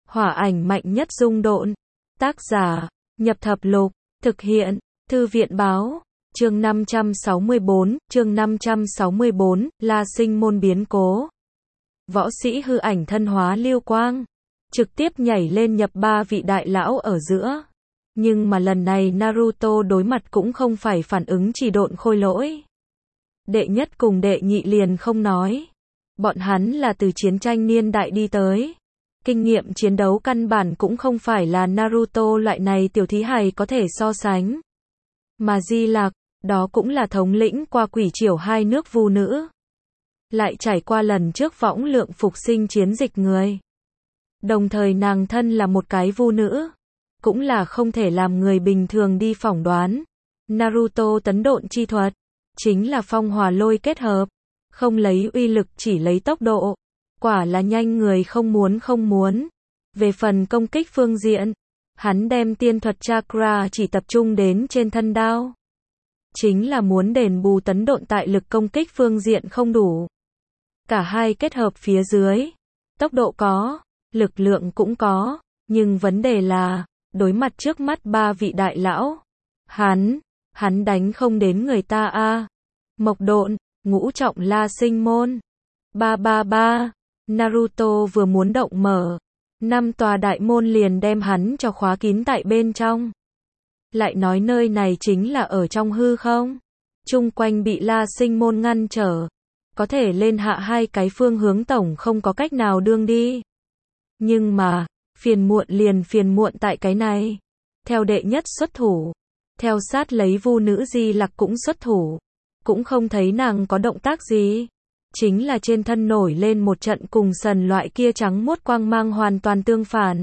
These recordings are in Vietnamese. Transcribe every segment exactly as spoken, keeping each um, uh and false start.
Hỏa ảnh mạnh nhất dung độn. Tác giả, Nhập Thập Lục. Thực hiện, Thư viện báo. Chương năm trăm sáu mươi bốn, chương năm trăm sáu mươi bốn, La Sinh môn biến cố. Võ sĩ hư ảnh thân hóa lưu quang, trực tiếp nhảy lên nhập ba vị đại lão ở giữa. Nhưng mà lần này Naruto đối mặt cũng không phải phản ứng chỉ độn khôi lỗi. Đệ nhất cùng đệ nhị liền không nói. Bọn hắn là từ chiến tranh niên đại đi tới. Kinh nghiệm chiến đấu căn bản cũng không phải là Naruto loại này tiểu thí hài có thể so sánh. Mà Di Lạc, đó cũng là thống lĩnh qua quỷ triều hai nước vu nữ. Lại trải qua lần trước võng lượng phục sinh chiến dịch người. Đồng thời nàng thân là một cái vu nữ. Cũng là không thể làm người bình thường đi phỏng đoán. Naruto tấn độn chi thuật. Chính là phong hỏa lôi kết hợp. Không lấy uy lực chỉ lấy tốc độ. Quả là nhanh người không muốn không muốn. Về phần công kích phương diện. Hắn đem tiên thuật chakra chỉ tập trung đến trên thân đao. Chính là muốn đền bù tấn độn tại lực công kích phương diện không đủ. Cả hai kết hợp phía dưới. Tốc độ có. Lực lượng cũng có. Nhưng vấn đề là. Đối mặt trước mắt ba vị đại lão. Hắn. Hắn đánh không đến người ta a à. Mộc độn. Ngũ trọng La Sinh môn. Ba ba ba. Naruto vừa muốn động mở. Năm tòa đại môn liền đem hắn cho khóa kín tại bên trong. Lại nói nơi này chính là ở trong hư không. Chung quanh bị La Sinh môn ngăn trở. Có thể lên hạ hai cái phương hướng tổng không có cách nào đương đi. Nhưng mà, phiền muộn liền phiền muộn tại cái này. Theo đệ nhất xuất thủ. Theo sát lấy vu nữ Di Lặc cũng xuất thủ. Cũng không thấy nàng có động tác gì. Chính là trên thân nổi lên một trận cùng sần loại kia trắng muốt quang mang hoàn toàn tương phản.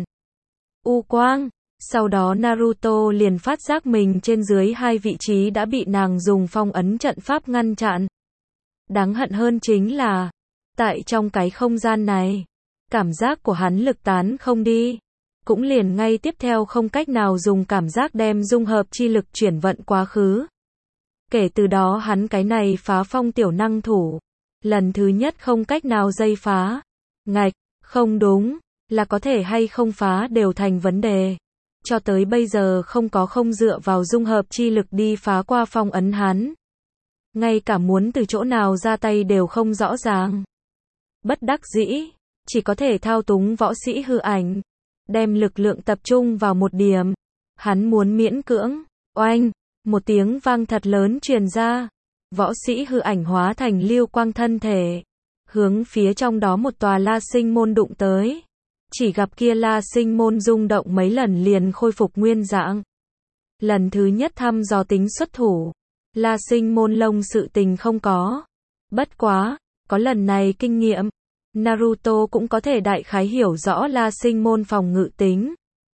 U quang. Sau đó Naruto liền phát giác mình trên dưới hai vị trí đã bị nàng dùng phong ấn trận pháp ngăn chặn. Đáng hận hơn chính là, tại trong cái không gian này, cảm giác của hắn lực tán không đi. Cũng liền ngay tiếp theo không cách nào dùng cảm giác đem dung hợp chi lực chuyển vận quá khứ. Kể từ đó hắn cái này phá phong tiểu năng thủ. Lần thứ nhất không cách nào dây phá. Ngạch, không đúng, là có thể hay không phá đều thành vấn đề. Cho tới bây giờ không có không dựa vào dung hợp chi lực đi phá qua phong ấn hắn. Ngay cả muốn từ chỗ nào ra tay đều không rõ ràng. Bất đắc dĩ, chỉ có thể thao túng võ sĩ hư ảnh. Đem lực lượng tập trung vào một điểm. Hắn muốn miễn cưỡng, oanh, một tiếng vang thật lớn truyền ra. Võ sĩ hư ảnh hóa thành lưu quang thân thể. Hướng phía trong đó một tòa La Sinh môn đụng tới. Chỉ gặp kia La Sinh môn rung động mấy lần liền khôi phục nguyên dạng. Lần thứ nhất thăm dò tính xuất thủ. La Sinh môn lông sự tình không có. Bất quá, có lần này kinh nghiệm. Naruto cũng có thể đại khái hiểu rõ La Sinh môn phòng ngự tính.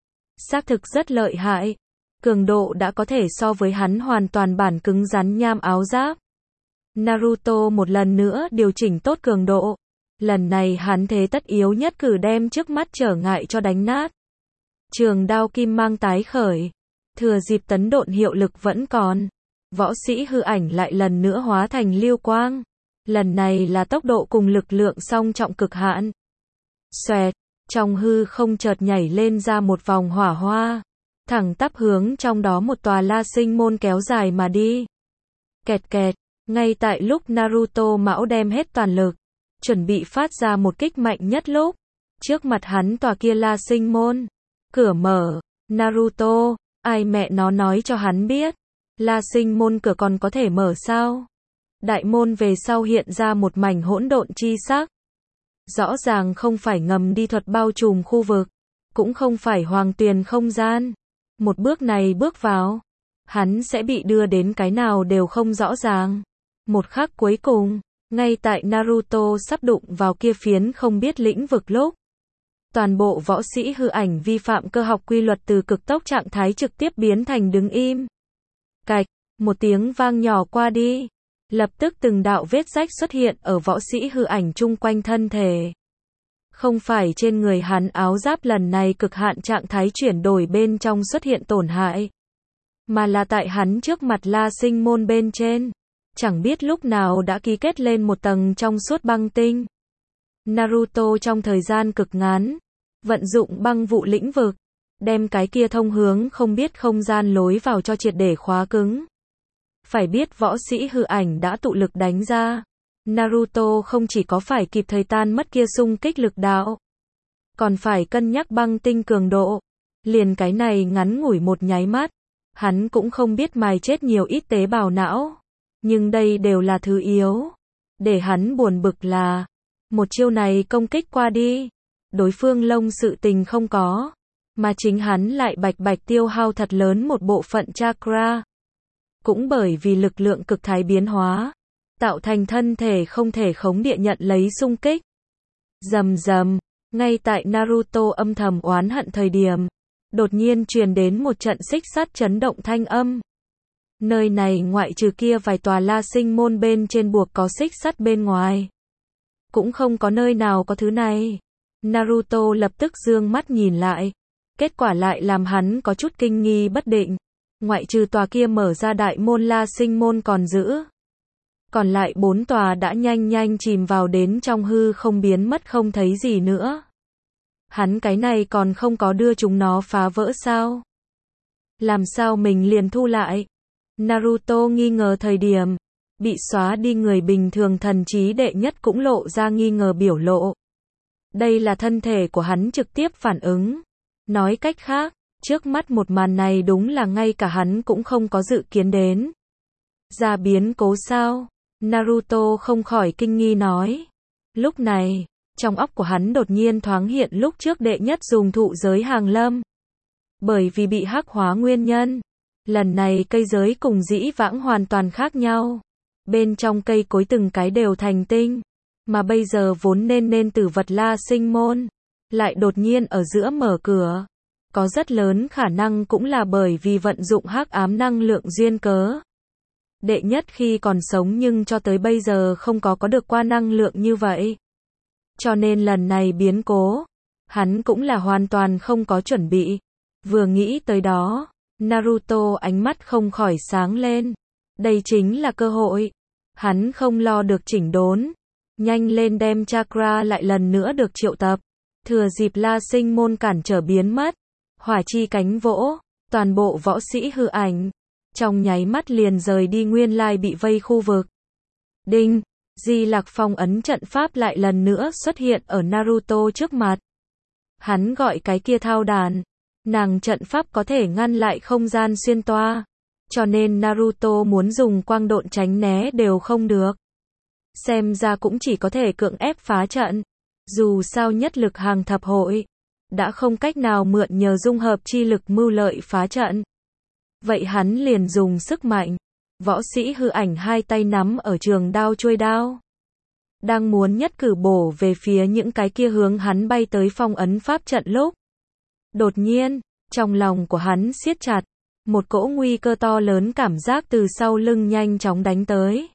Xác thực rất lợi hại. Cường độ đã có thể so với hắn hoàn toàn bản cứng rắn nham áo giáp. Naruto một lần nữa điều chỉnh tốt cường độ. Lần này hắn thế tất yếu nhất cử đem trước mắt trở ngại cho đánh nát. Trường đao kim mang tái khởi. Thừa dịp tấn độn hiệu lực vẫn còn. Võ sĩ hư ảnh lại lần nữa hóa thành lưu quang. Lần này là tốc độ cùng lực lượng song trọng cực hạn. Xoẹt, trong hư không chợt nhảy lên ra một vòng hỏa hoa. Thẳng tắp hướng trong đó một tòa La Sinh môn kéo dài mà đi. Kẹt kẹt, ngay tại lúc Naruto mão đem hết toàn lực. Chuẩn bị phát ra một kích mạnh nhất lúc. Trước mặt hắn tòa kia La Sinh môn. Cửa mở, Naruto, ai mẹ nó nói cho hắn biết. La Sinh môn cửa còn có thể mở sao? Đại môn về sau hiện ra một mảnh hỗn độn chi sắc. Rõ ràng không phải ngầm đi thuật bao trùm khu vực. Cũng không phải hoàng tuyền không gian. Một bước này bước vào. Hắn sẽ bị đưa đến cái nào đều không rõ ràng. Một khắc cuối cùng. Ngay tại Naruto sắp đụng vào kia phiến không biết lĩnh vực lúc. Toàn bộ võ sĩ hư ảnh vi phạm cơ học quy luật từ cực tốc trạng thái trực tiếp biến thành đứng im. Cạch, một tiếng vang nhỏ qua đi. Lập tức từng đạo vết rách xuất hiện ở võ sĩ hư ảnh chung quanh thân thể. Không phải trên người hắn áo giáp lần này cực hạn trạng thái chuyển đổi bên trong xuất hiện tổn hại. Mà là tại hắn trước mặt La Sinh môn bên trên. Chẳng biết lúc nào đã ký kết lên một tầng trong suốt băng tinh. Naruto trong thời gian cực ngắn, vận dụng băng vụ lĩnh vực, đem cái kia thông hướng không biết không gian lối vào cho triệt để khóa cứng. Phải biết võ sĩ hư ảnh đã tụ lực đánh ra, Naruto không chỉ có phải kịp thời tan mất kia xung kích lực đạo, còn phải cân nhắc băng tinh cường độ. Liền cái này ngắn ngủi một nháy mắt, hắn cũng không biết mài chết nhiều ít tế bào não. Nhưng đây đều là thứ yếu. Để hắn buồn bực là, một chiêu này công kích qua đi, đối phương lông sự tình không có, mà chính hắn lại bạch bạch tiêu hao thật lớn một bộ phận chakra. Cũng bởi vì lực lượng cực thái biến hóa, tạo thành thân thể không thể khống địa nhận lấy xung kích. Rầm rầm, ngay tại Naruto âm thầm oán hận thời điểm, đột nhiên truyền đến một trận xích sắt chấn động thanh âm. Nơi này ngoại trừ kia vài tòa La Sinh môn bên trên buộc có xích sắt bên ngoài, cũng không có nơi nào có thứ này. Naruto lập tức dương mắt nhìn lại, kết quả lại làm hắn có chút kinh nghi bất định. Ngoại trừ tòa kia mở ra đại môn La Sinh môn còn giữ, còn lại bốn tòa đã nhanh nhanh chìm vào đến trong hư không biến mất không thấy gì nữa. Hắn cái này còn không có đưa chúng nó phá vỡ sao? Làm sao mình liền thu lại? Naruto nghi ngờ thời điểm, bị xóa đi người bình thường thần trí đệ nhất cũng lộ ra nghi ngờ biểu lộ. Đây là thân thể của hắn trực tiếp phản ứng. Nói cách khác, trước mắt một màn này đúng là ngay cả hắn cũng không có dự kiến đến. Ra biến cố sao? Naruto không khỏi kinh nghi nói. Lúc này, trong óc của hắn đột nhiên thoáng hiện lúc trước đệ nhất dùng thụ giới hàng lâm. Bởi vì bị hắc hóa nguyên nhân, lần này cây giới cùng dĩ vãng hoàn toàn khác nhau. Bên trong cây cối từng cái đều thành tinh, mà bây giờ vốn nên nên tử vật La Sinh môn, lại đột nhiên ở giữa mở cửa. Có rất lớn khả năng cũng là bởi vì vận dụng hắc ám năng lượng duyên cớ. Đệ nhất khi còn sống nhưng cho tới bây giờ không có có được qua năng lượng như vậy. Cho nên lần này biến cố, hắn cũng là hoàn toàn không có chuẩn bị. Vừa nghĩ tới đó, Naruto ánh mắt không khỏi sáng lên. Đây chính là cơ hội. Hắn không lo được chỉnh đốn. Nhanh lên đem chakra lại lần nữa được triệu tập. Thừa dịp La Sinh môn cản trở biến mất. Hỏa chi cánh vỗ, toàn bộ võ sĩ hư ảnh. Trong nháy mắt liền rời đi nguyên lai bị vây khu vực. Đinh, Di Lạc Phong ấn trận pháp lại lần nữa xuất hiện ở Naruto trước mặt. Hắn gọi cái kia thao đàn. Nàng trận pháp có thể ngăn lại không gian xuyên toa. Cho nên Naruto muốn dùng quang độn tránh né đều không được. Xem ra cũng chỉ có thể cưỡng ép phá trận. Dù sao nhất lực hàng thập hội, đã không cách nào mượn nhờ dung hợp chi lực mưu lợi phá trận. Vậy hắn liền dùng sức mạnh. Võ sĩ hư ảnh hai tay nắm ở trường đao chuôi đao. Đang muốn nhất cử bổ về phía những cái kia hướng hắn bay tới phong ấn pháp trận lúc. Đột nhiên, trong lòng của hắn siết chặt. Một cỗ nguy cơ to lớn cảm giác từ sau lưng nhanh chóng đánh tới.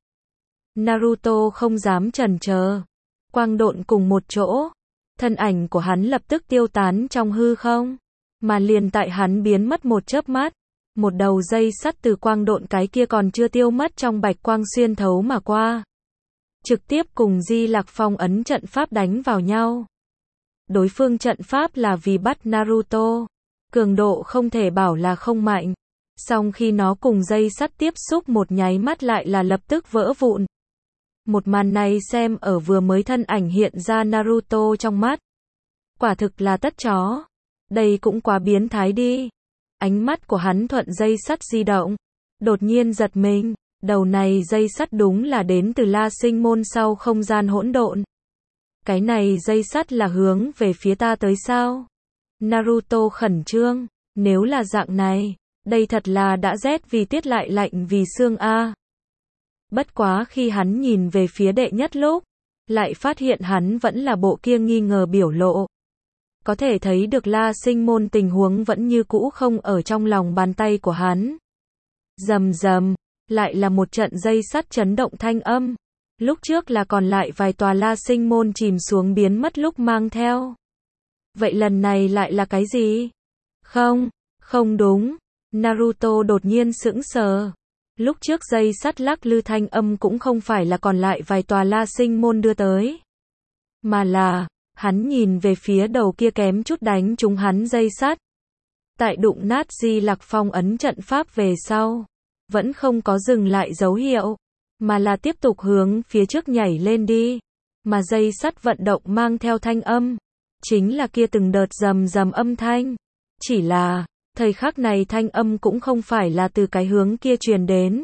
Naruto không dám chần chờ. Quang độn cùng một chỗ. Thân ảnh của hắn lập tức tiêu tán trong hư không. Mà liền tại hắn biến mất một chớp mắt. Một đầu dây sắt từ quang độn cái kia còn chưa tiêu mất trong bạch quang xuyên thấu mà qua. Trực tiếp cùng Di Lạc Phong ấn trận pháp đánh vào nhau. Đối phương trận pháp là vì bắt Naruto. Cường độ không thể bảo là không mạnh. Song khi nó cùng dây sắt tiếp xúc một nháy mắt lại là lập tức vỡ vụn. Một màn này xem ở vừa mới thân ảnh hiện ra Naruto trong mắt. Quả thực là tất chó. Đây cũng quá biến thái đi. Ánh mắt của hắn thuận dây sắt di động. Đột nhiên giật mình. Đầu này dây sắt đúng là đến từ La Sinh môn sau không gian hỗn độn. Cái này dây sắt là hướng về phía ta tới sao? Naruto khẩn trương. Nếu là dạng này, đây thật là đã rét vì tiết lại lạnh vì xương a. Bất quá khi hắn nhìn về phía đệ nhất lúc, lại phát hiện hắn vẫn là bộ kia nghi ngờ biểu lộ. Có thể thấy được La Sinh môn tình huống vẫn như cũ không ở trong lòng bàn tay của hắn. Rầm rầm, lại là một trận dây sắt chấn động thanh âm. Lúc trước là còn lại vài tòa La Sinh môn chìm xuống biến mất lúc mang theo. Vậy lần này lại là cái gì? Không, không đúng. Naruto đột nhiên sững sờ. Lúc trước dây sắt lắc lư thanh âm cũng không phải là còn lại vài tòa La Sinh môn đưa tới. Mà là, Hắn nhìn về phía đầu kia kém chút đánh trúng hắn dây sắt. Tại đụng nát Di Lặc Phong ấn trận pháp về sau, vẫn không có dừng lại dấu hiệu, mà là tiếp tục hướng phía trước nhảy lên đi. Mà dây sắt vận động mang theo thanh âm, chính là kia từng đợt rầm rầm âm thanh. Chỉ là, thời khắc này thanh âm cũng không phải là từ cái hướng kia truyền đến.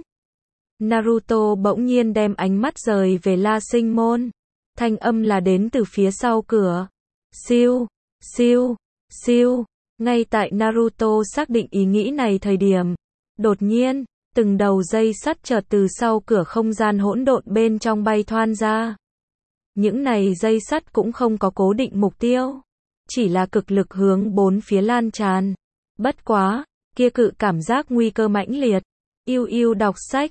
Naruto bỗng nhiên đem ánh mắt rời về La Sinh Môn. Thanh âm là đến từ phía sau cửa. Siêu, siêu, siêu. Ngay tại Naruto xác định ý nghĩ này thời điểm, đột nhiên, từng đầu dây sắt chợt từ sau cửa không gian hỗn độn bên trong bay thoăn ra. Những này dây sắt cũng không có cố định mục tiêu, chỉ là cực lực hướng bốn phía lan tràn. Bất quá, kia cự cảm giác nguy cơ mãnh liệt. Yêu yêu đọc sách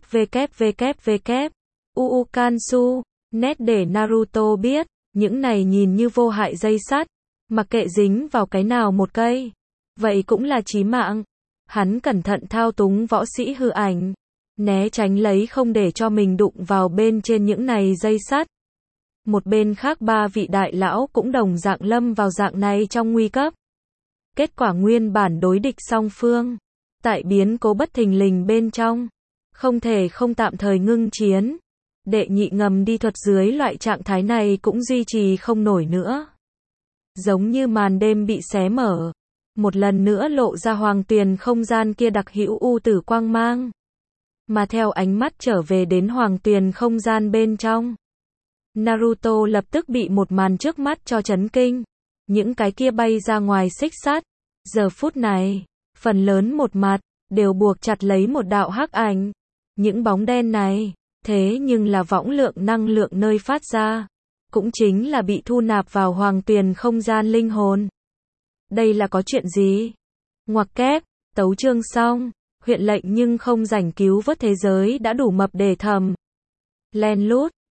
www. uu Kansu, nét để Naruto biết, những này nhìn như vô hại dây sắt, mặc kệ dính vào cái nào một cây, vậy cũng là chí mạng. Hắn cẩn thận thao túng võ sĩ hư ảnh, né tránh lấy không để cho mình đụng vào bên trên những này dây sắt. Một bên khác ba vị đại lão cũng đồng dạng lâm vào dạng này trong nguy cấp. Kết quả nguyên bản đối địch song phương, tại biến cố bất thình lình bên trong, không thể không tạm thời ngưng chiến. Đệ nhị ngầm đi thuật dưới loại trạng thái này cũng duy trì không nổi nữa. Giống như màn đêm bị xé mở, một lần nữa lộ ra hoàng tuyền không gian kia đặc hữu u tử quang mang. Mà theo ánh mắt trở về đến hoàng tuyền không gian bên trong, Naruto lập tức bị một màn trước mắt cho chấn kinh. Những cái kia bay ra ngoài xích sắt, giờ phút này, phần lớn một mặt, đều buộc chặt lấy một đạo hắc ảnh. Những bóng đen này, thế nhưng là võng lượng năng lượng nơi phát ra, cũng chính là bị thu nạp vào hoàng tuyền không gian linh hồn. Đây là có chuyện gì? Ngoặc kép, tấu chương xong, huyện lệnh nhưng không rảnh cứu vớt thế giới đã đủ mập để thầm. Len lút,